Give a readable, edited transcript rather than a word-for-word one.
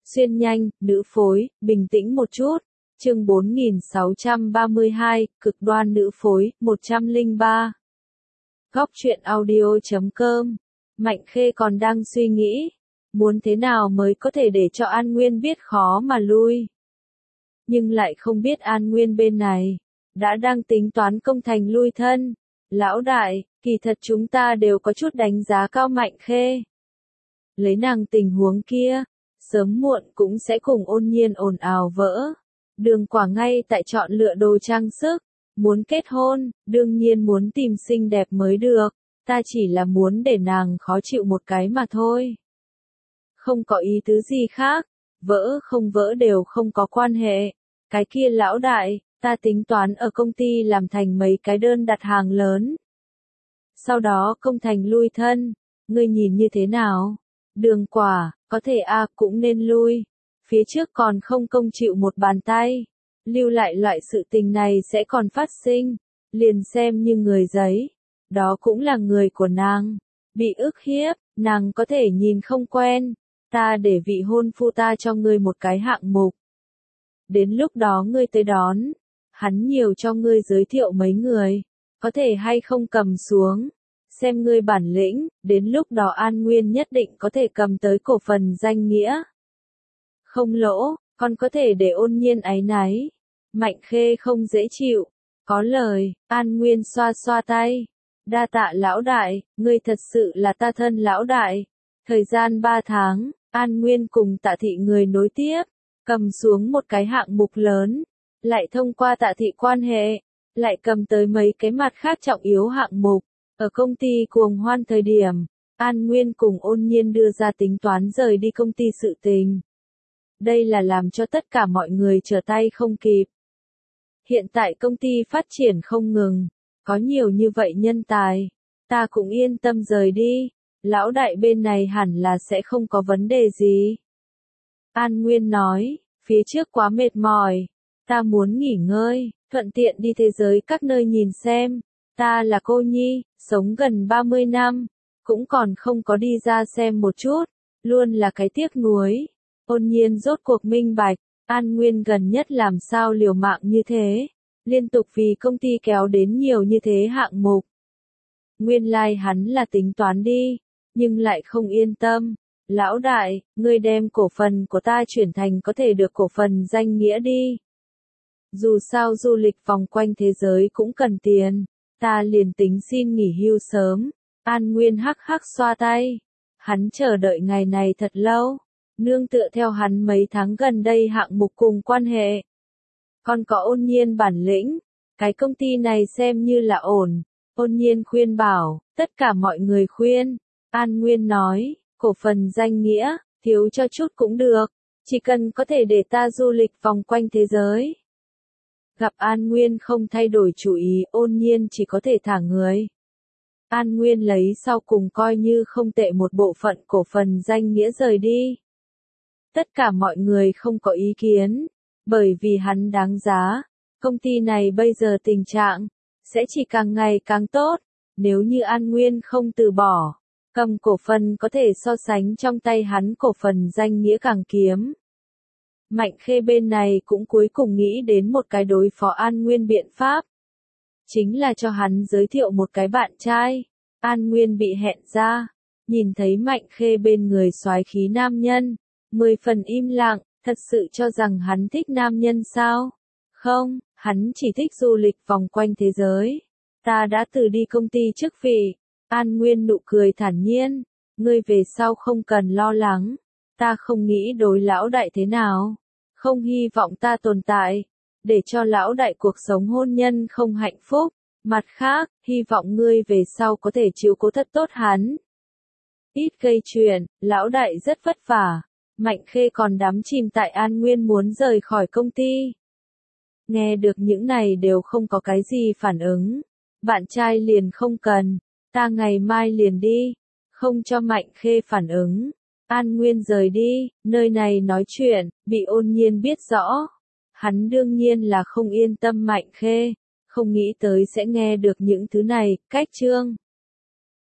Xuyên nhanh, nữ phối, bình tĩnh một chút. Chương 4632, cực đoan nữ phối, 103. Góc truyện audio.com. Mạnh Khê còn đang suy nghĩ, muốn thế nào mới có thể để cho An Nguyên biết khó mà lui. Nhưng lại không biết An Nguyên bên này đã đang tính toán công thành lui thân. Lão đại, kỳ thật chúng ta đều có chút đánh giá cao Mạnh Khê. Lấy nàng tình huống kia, sớm muộn cũng sẽ cùng Ôn Nhiên ồn ào vỡ. Đường Quả ngay tại chọn lựa đồ trang sức, muốn kết hôn, đương nhiên muốn tìm xinh đẹp mới được, ta chỉ là muốn để nàng khó chịu một cái mà thôi. Không có ý tứ gì khác, vỡ không vỡ đều không có quan hệ. Cái kia lão đại, ta tính toán ở công ty làm thành mấy cái đơn đặt hàng lớn. Sau đó công thành lui thân, ngươi nhìn như thế nào? Đường Quả, có thể cũng nên lui. Phía trước còn không công chịu một bàn tay. Lưu lại loại sự tình này sẽ còn phát sinh. Liền xem như người giấy. Đó cũng là người của nàng. Bị ức hiếp, nàng có thể nhìn không quen. Ta để vị hôn phu ta cho ngươi một cái hạng mục. Đến lúc đó ngươi tới đón. Hắn nhiều cho ngươi giới thiệu mấy người. Có thể hay không cầm xuống. Xem ngươi bản lĩnh, đến lúc đó An Nguyên nhất định có thể cầm tới cổ phần danh nghĩa. Không lỗ, còn có thể để Ôn Nhiên áy náy. Mạnh Khê không dễ chịu. Có lời, An Nguyên xoa xoa tay. Đa tạ lão đại, ngươi thật sự là ta thân lão đại. Thời gian 3 tháng, An Nguyên cùng Tạ thị người nối tiếp, cầm xuống một cái hạng mục lớn, lại thông qua Tạ thị quan hệ, lại cầm tới mấy cái mặt khác trọng yếu hạng mục. Ở công ty cuồng hoan thời điểm, An Nguyên cùng Ôn Nhiên đưa ra tính toán rời đi công ty sự tình. Đây là làm cho tất cả mọi người trở tay không kịp. Hiện tại công ty phát triển không ngừng, có nhiều như vậy nhân tài, ta cũng yên tâm rời đi, lão đại bên này hẳn là sẽ không có vấn đề gì. An Nguyên nói, phía trước quá mệt mỏi, ta muốn nghỉ ngơi, thuận tiện đi thế giới các nơi nhìn xem. Ta là cô nhi, sống gần 30 năm, cũng còn không có đi ra xem một chút, luôn là cái tiếc nuối. Ôn Nhiên rốt cuộc minh bạch, An Nguyên gần nhất làm sao liều mạng như thế, liên tục vì công ty kéo đến nhiều như thế hạng mục. Nguyên lai hắn là tính toán đi, nhưng lại không yên tâm. Lão đại, ngươi đem cổ phần của ta chuyển thành có thể được cổ phần danh nghĩa đi. Dù sao du lịch vòng quanh thế giới cũng cần tiền. Ta liền tính xin nghỉ hưu sớm. An Nguyên hắc hắc xoa tay. Hắn chờ đợi ngày này thật lâu. Nương tựa theo hắn mấy tháng gần đây hạng mục cùng quan hệ. Còn có Ôn Nhiên bản lĩnh. Cái công ty này xem như là ổn. Ôn Nhiên khuyên bảo, tất cả mọi người khuyên. An Nguyên nói, cổ phần danh nghĩa, thiếu cho chút cũng được. Chỉ cần có thể để ta du lịch vòng quanh thế giới. Gặp An Nguyên không thay đổi chủ ý, Ôn Nhiên chỉ có thể thả người. An Nguyên lấy sau cùng coi như không tệ một bộ phận cổ phần danh nghĩa rời đi. Tất cả mọi người không có ý kiến, bởi vì hắn đáng giá. Công ty này bây giờ tình trạng, sẽ chỉ càng ngày càng tốt, nếu như An Nguyên không từ bỏ. Cầm cổ phần có thể so sánh trong tay hắn cổ phần danh nghĩa càng kiếm. Mạnh Khê bên này cũng cuối cùng nghĩ đến một cái đối phó An Nguyên biện pháp. Chính là cho hắn giới thiệu một cái bạn trai. An Nguyên bị hẹn ra. Nhìn thấy Mạnh Khê bên người soái khí nam nhân. 10 phần im lặng, thật sự cho rằng hắn thích nam nhân sao? Không, hắn chỉ thích du lịch vòng quanh thế giới. Ta đã từ đi công ty chức vị. An Nguyên nụ cười thản nhiên. Ngươi về sau không cần lo lắng. Ta không nghĩ đối lão đại thế nào. Không hy vọng ta tồn tại. Để cho lão đại cuộc sống hôn nhân không hạnh phúc. Mặt khác, hy vọng ngươi về sau có thể chiếu cố thật tốt hắn. Ít gây chuyện, lão đại rất vất vả. Mạnh Khê còn đắm chìm tại An Nguyên muốn rời khỏi công ty. Nghe được những này đều không có cái gì phản ứng. Bạn trai liền không cần. Ta ngày mai liền đi. Không cho Mạnh Khê phản ứng. An Nguyên rời đi, nơi này nói chuyện, bị Ôn Nhiên biết rõ. Hắn đương nhiên là không yên tâm Mạnh Khê, không nghĩ tới sẽ nghe được những thứ này. Cách chương